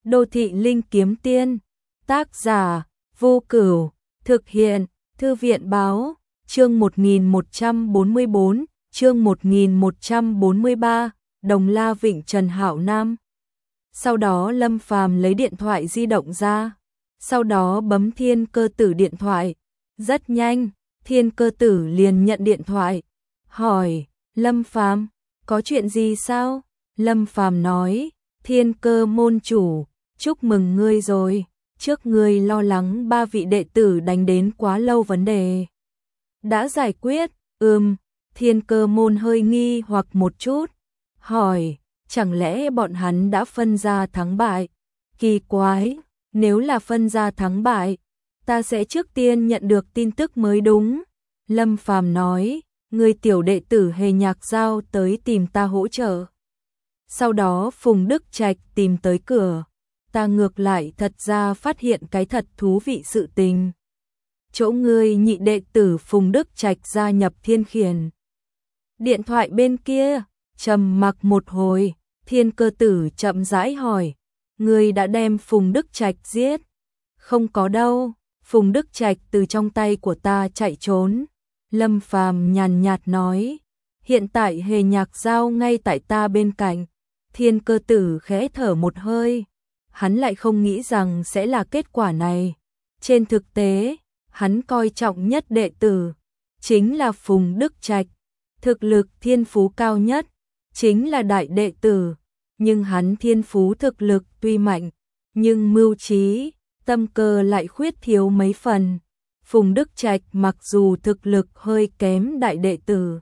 Đô thị linh kiếm tiên, tác giả Vô Cửu, thực hiện Thư viện báo, chương 1144, chương 1143, Đồng La Vịnh Trần Hạo Nam. Sau đó Lâm Phàm lấy điện thoại di động ra, sau đó bấm Thiên Cơ Tử điện thoại. Rất nhanh, Thiên Cơ Tử liền nhận điện thoại, hỏi: "Lâm Phàm, có chuyện gì sao?" Lâm Phàm nói: "Thiên Cơ môn chủ, chúc mừng ngươi rồi, trước ngươi lo lắng 3 vị đệ tử đánh đến quá lâu vấn đề đã giải quyết." Thiên Cơ môn hơi nghi hoặc một chút, hỏi: "Chẳng lẽ bọn hắn đã phân ra thắng bại?" Kỳ quái, nếu là phân ra thắng bại, ta sẽ trước tiên nhận được tin tức mới đúng. Lâm Phàm nói: "Người tiểu đệ tử Hề Nhạc Giao tới tìm ta hỗ trợ. Sau đó Phùng Đức Trạch tìm tới cửa. Ta ngược lại thật ra phát hiện cái thật thú vị sự tình. Chỗ ngươi nhị đệ tử Phùng Đức Trạch gia nhập Thiên Khiển." Điện thoại bên kia trầm mặc một hồi, Thiên Cơ Tử chậm rãi hỏi: "Ngươi đã đem Phùng Đức Trạch giết?" "Không có đâu, Phùng Đức Trạch từ trong tay của ta chạy trốn." Lâm Phàm nhàn nhạt nói: "Hiện tại Hề Nhạc Giao ngay tại ta bên cạnh." Thiên Cơ Tử khẽ thở một hơi, hắn lại không nghĩ rằng sẽ là kết quả này. Trên thực tế, hắn coi trọng nhất đệ tử chính là Phùng Đức Trạch, thực lực thiên phú cao nhất chính là đại đệ tử, nhưng hắn thiên phú thực lực tuy mạnh, nhưng mưu trí, tâm cơ lại khuyết thiếu mấy phần. Phùng Đức Trạch mặc dù thực lực hơi kém đại đệ tử,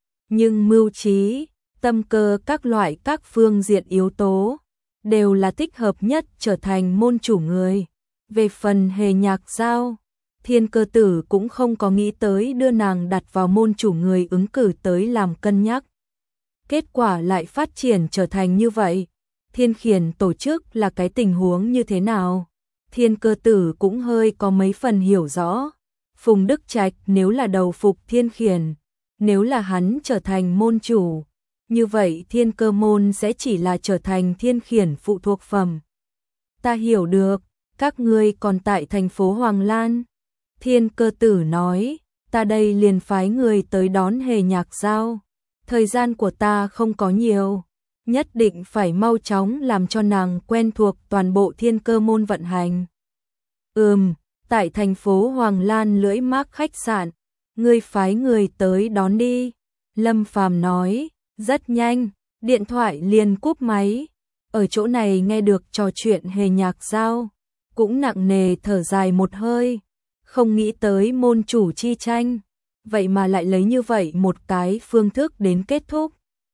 nhưng mưu trí, tâm cơ các phương diện yếu tố đều là thích hợp nhất trở thành môn chủ người. Về phần Hề Nhạc Giao, Thiên Cơ Tử cũng không có nghĩ tới đưa nàng đặt vào môn chủ người ứng cử tới làm cân nhắc. Kết quả lại phát triển trở thành như vậy. Thiên Khiển tổ chức là cái tình huống như thế nào? Thiên Cơ Tử cũng hơi có mấy phần hiểu rõ. Phùng Đức Trạch nếu là đầu phục Thiên Khiển, nếu là hắn trở thành môn chủ, như vậy Thiên Cơ môn sẽ chỉ là trở thành Thiên Khiển phụ thuộc phẩm. Ta hiểu được, các ngươi còn tại thành phố Hoàng Lan. Thiên Cơ Tử nói: "Ta đây liền phái người tới đón Hề Nhạc Giao. Thời gian của ta không có nhiều, nhất định phải mau chóng làm cho nàng quen thuộc toàn bộ Thiên Cơ môn vận hành." Tại thành phố Hoàng Lan Lưỡi Mác khách sạn, ngươi phái người tới đón đi. Lâm Phàm nói. Rất nhanh, điện thoại liền cúp máy. Ở chỗ này nghe được trò chuyện Hề Nhạc Giao, cũng nặng nề thở dài một hơi. Không nghĩ tới môn chủ chi tranh, vậy mà lại lấy như vậy một cái phương thức đến kết thúc.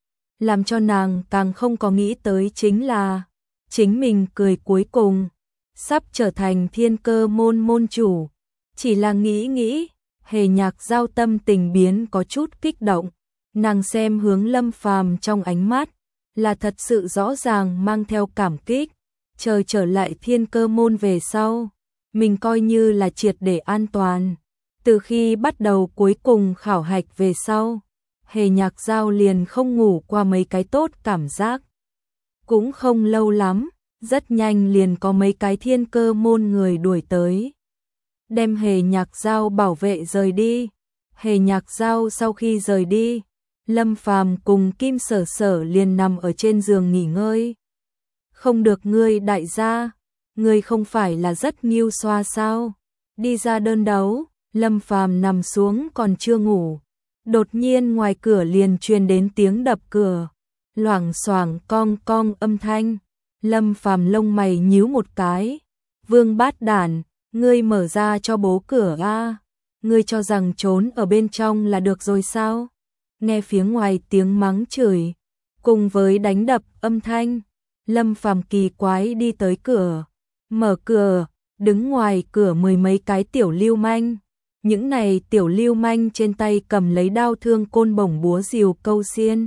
Làm cho nàng càng không có nghĩ tới chính là chính mình cười cuối cùng sắp trở thành Thiên Cơ môn môn chủ. Chỉ là nghĩ, Hề Nhạc Giao tâm tình biến có chút kích động. Nàng xem hướng Lâm Phàm trong ánh mắt là thật sự rõ ràng mang theo cảm kích. Chờ trở lại Thiên Cơ môn về sau, mình coi như là triệt để an toàn. Từ khi bắt đầu cuối cùng khảo hạch về sau, Hề Nhạc Giao liền không ngủ qua mấy cái tốt cảm giác. Cũng không lâu lắm, rất nhanh liền có mấy cái Thiên Cơ môn người đuổi tới, đem Hề Nhạc Giao bảo vệ rời đi. Hề Nhạc Giao sau khi rời đi, Lâm Phàm cùng Kim Sở Sở liền nằm ở trên giường nghỉ ngơi. "Không được ngươi đại gia, ngươi không phải là rất nghiêu xoa sao? Đi ra đơn đấu." Lâm Phàm nằm xuống còn chưa ngủ, đột nhiên ngoài cửa liền truyền đến tiếng đập cửa, loảng xoảng cong cong âm thanh. Lâm Phàm lông mày nhíu một cái. "Vương Bát Đản, ngươi mở ra cho bố cửa a, ngươi cho rằng trốn ở bên trong là được rồi sao?" Nghe phía ngoài tiếng mắng chửi cùng với đánh đập âm thanh, Lâm Phàm kỳ quái đi tới cửa, mở cửa, đứng ngoài cửa mười mấy cái tiểu lưu manh. Những này tiểu lưu manh trên tay cầm lấy đao thương côn bổng búa rìu câu xiên.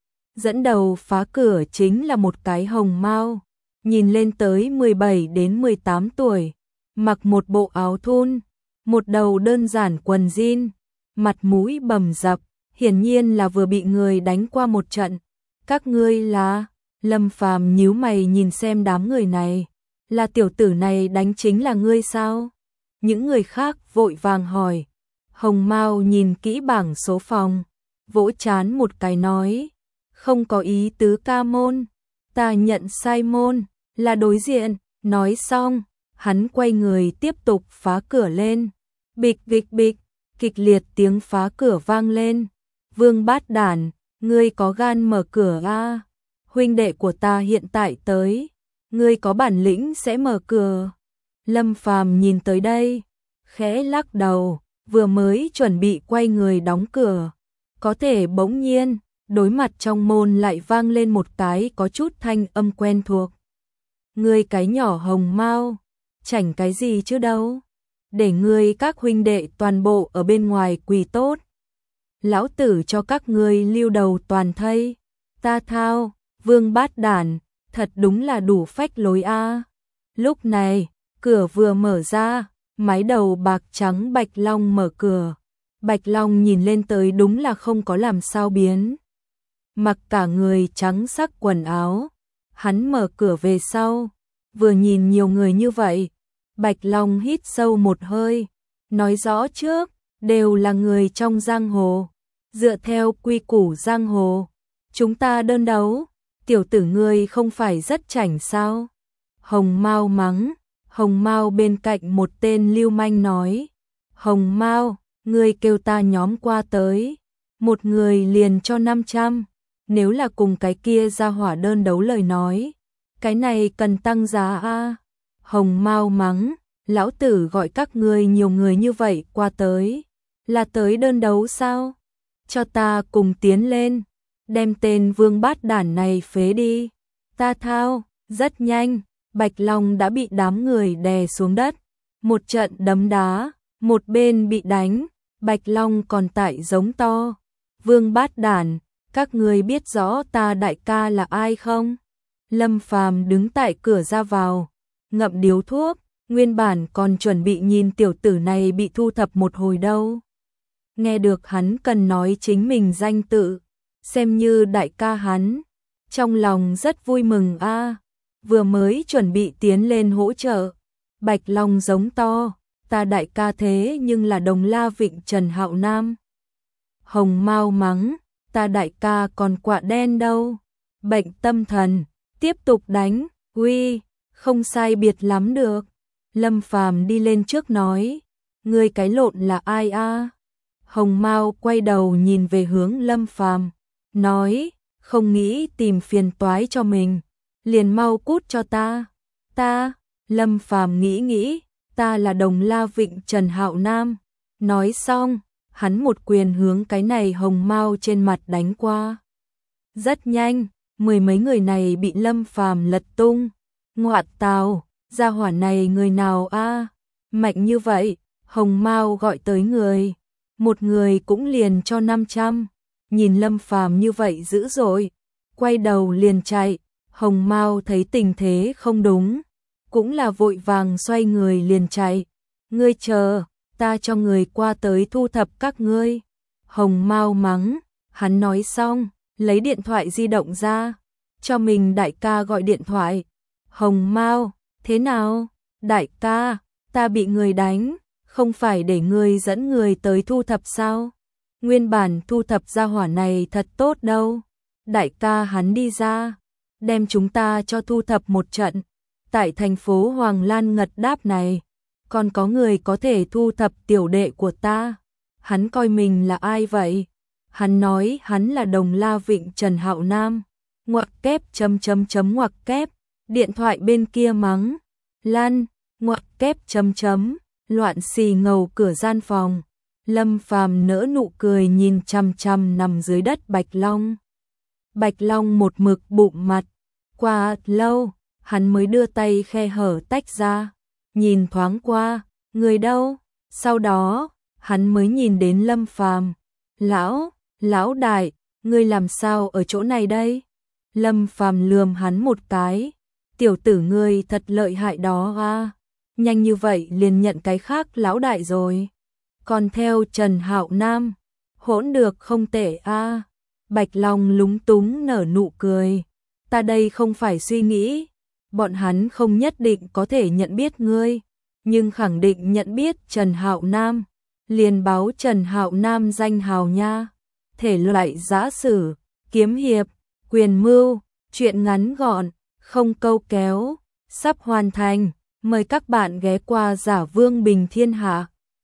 Dẫn đầu phá cửa chính là một cái hồng mao, nhìn lên tới 17 đến 18 tuổi, mặc một bộ áo thun, một đầu đơn giản quần jean, mặt mũi bầm dập, hiển nhiên là vừa bị người đánh qua một trận. "Các ngươi là?" Lâm Phàm nhíu mày nhìn xem đám người này, là tiểu tử này đánh chính là ngươi sao? Những người khác vội vàng hỏi. Hồng Mao nhìn kỹ bảng số phòng, vỗ trán một cái nói, không có ý tứ ca môn, ta nhận sai môn, là đối diện. Nói xong, hắn quay người tiếp tục phá cửa lên. Bịch bịch bịch, kịch liệt tiếng phá cửa vang lên. Vương Bát Đản, ngươi có gan mở cửa a? Huynh đệ của ta hiện tại tới, ngươi có bản lĩnh sẽ mở cửa. Lâm Phàm nhìn tới đây, khẽ lắc đầu, vừa mới chuẩn bị quay người đóng cửa, có thể bỗng nhiên, đối mặt trong môn lại vang lên một cái có chút thanh âm quen thuộc. Ngươi cái nhỏ Hồng Mao, chảnh cái gì chứ đâu, để ngươi các huynh đệ toàn bộ ở bên ngoài quỳ tốt. Lão tử cho các ngươi lưu đầu toàn thây. Ta thao, Vương Bát Đản, thật đúng là đủ phách lối a. Lúc này, cửa vừa mở ra, mái đầu bạc trắng Bạch Long mở cửa. Bạch Long nhìn lên tới đúng là không có làm sao biến. Mặc cả người trắng sắc quần áo, hắn mở cửa về sau, vừa nhìn nhiều người như vậy, Bạch Long hít sâu một hơi, nói rõ trước, đều là người trong giang hồ, dựa theo quy củ giang hồ, chúng ta đơn đấu, tiểu tử ngươi không phải rất chảnh sao? Hồng Mao mắng. Hồng Mao bên cạnh một tên lưu manh nói, Hồng Mao, ngươi kêu ta nhóm qua tới, một người liền cho 500, nếu là cùng cái kia ra hỏa đơn đấu lời nói, cái này cần tăng giá a. Hồng Mao mắng, lão tử gọi các ngươi nhiều người như vậy qua tới, là tới đơn đấu sao? Cho ta cùng tiến lên, đem tên Vương Bát Đản này phế đi. Ta thao, rất nhanh. Bạch Long đã bị đám người đè xuống đất, một trận đấm đá, một bên bị đánh, Bạch Long còn tại giống to. Vương Bát Đản, các người biết rõ ta đại ca là ai không? Lâm Phàm đứng tại cửa ra vào, ngậm điếu thuốc, nguyên bản còn chuẩn bị nhìn tiểu tử này bị thu thập một hồi đâu. Nghe được hắn cần nói chính mình danh tự, xem như đại ca hắn, trong lòng rất vui mừng a. Vừa mới chuẩn bị tiến lên hỗ trợ, Bạch Long giống to, ta đại ca thế nhưng là Đồng La Vịnh Trần Hạo Nam. Hồng Mao mắng, ta đại ca còn quạ đen đâu, bệnh tâm thần, tiếp tục đánh, uy, không sai biệt lắm được. Lâm Phàm đi lên trước nói, ngươi cái lộn là ai a? Hồng Mao quay đầu nhìn về hướng Lâm Phàm, nói, không nghĩ tìm phiền toái cho mình, liền mau cút cho ta. Ta, Lâm Phàm nghĩ, ta là Đồng La Vịnh Trần Hạo Nam. Nói xong, hắn một quyền hướng cái này Hồng Mao trên mặt đánh qua. Rất nhanh, mười mấy người này bị Lâm Phàm lật tung. Ngoạn tào, gia hỏa này người nào a? Mạnh như vậy, Hồng Mao gọi tới người, một người cũng liền cho 500. Nhìn Lâm Phàm như vậy dữ dội, quay đầu liền chạy. Hồng Mao thấy tình thế không đúng, cũng là vội vàng xoay người liền chạy. Ngươi chờ, ta cho người qua tới thu thập các ngươi. Hồng Mao mắng, hắn nói xong, lấy điện thoại di động ra, cho mình đại ca gọi điện thoại. Hồng Mao, thế nào? Đại ca, ta bị người đánh, không phải để ngươi dẫn người tới thu thập sao? Nguyên bản thu thập gia hỏa này thật tốt đâu. Đại ca hắn đi ra, đem chúng ta cho thu thập một trận. Tại thành phố Hoàng Lan ngật đáp này, còn có người có thể thu thập tiểu đệ của ta. Hắn coi mình là ai vậy? Hắn nói hắn là Đồng La Vịnh Trần Hạo Nam. Ngoặc kép ngoặc kép. Điện thoại bên kia mắng. Lan, ngoặc kép loạn xì ngầu cửa gian phòng. Lâm Phàm nỡ nụ cười nhìn chằm chằm nằm dưới đất Bạch Long. Bạch Long một mực bụng mặt. Qua lâu, hắn mới đưa tay khe hở tách ra, nhìn thoáng qua, người đâu? Sau đó, hắn mới nhìn đến Lâm Phàm. Lão đại, ngươi làm sao ở chỗ này đây? Lâm Phàm lườm hắn một cái, tiểu tử ngươi thật lợi hại đó a, nhanh như vậy liền nhận cái khác lão đại rồi. Còn theo Trần Hạo Nam, hỗn được không tệ a. Bạch Long lúng túng nở nụ cười. Ta đây không phải suy nghĩ, bọn hắn không nhất định có thể nhận biết ngươi, nhưng khẳng định nhận biết Trần Hạo Nam, liền báo Trần Hạo Nam danh hào nha. Thể loại giã sử, kiếm hiệp, quyền mưu, truyện ngắn gọn, không câu kéo, sắp hoàn thành, mời các bạn ghé qua Giả Vương Bình Thiên Hạ.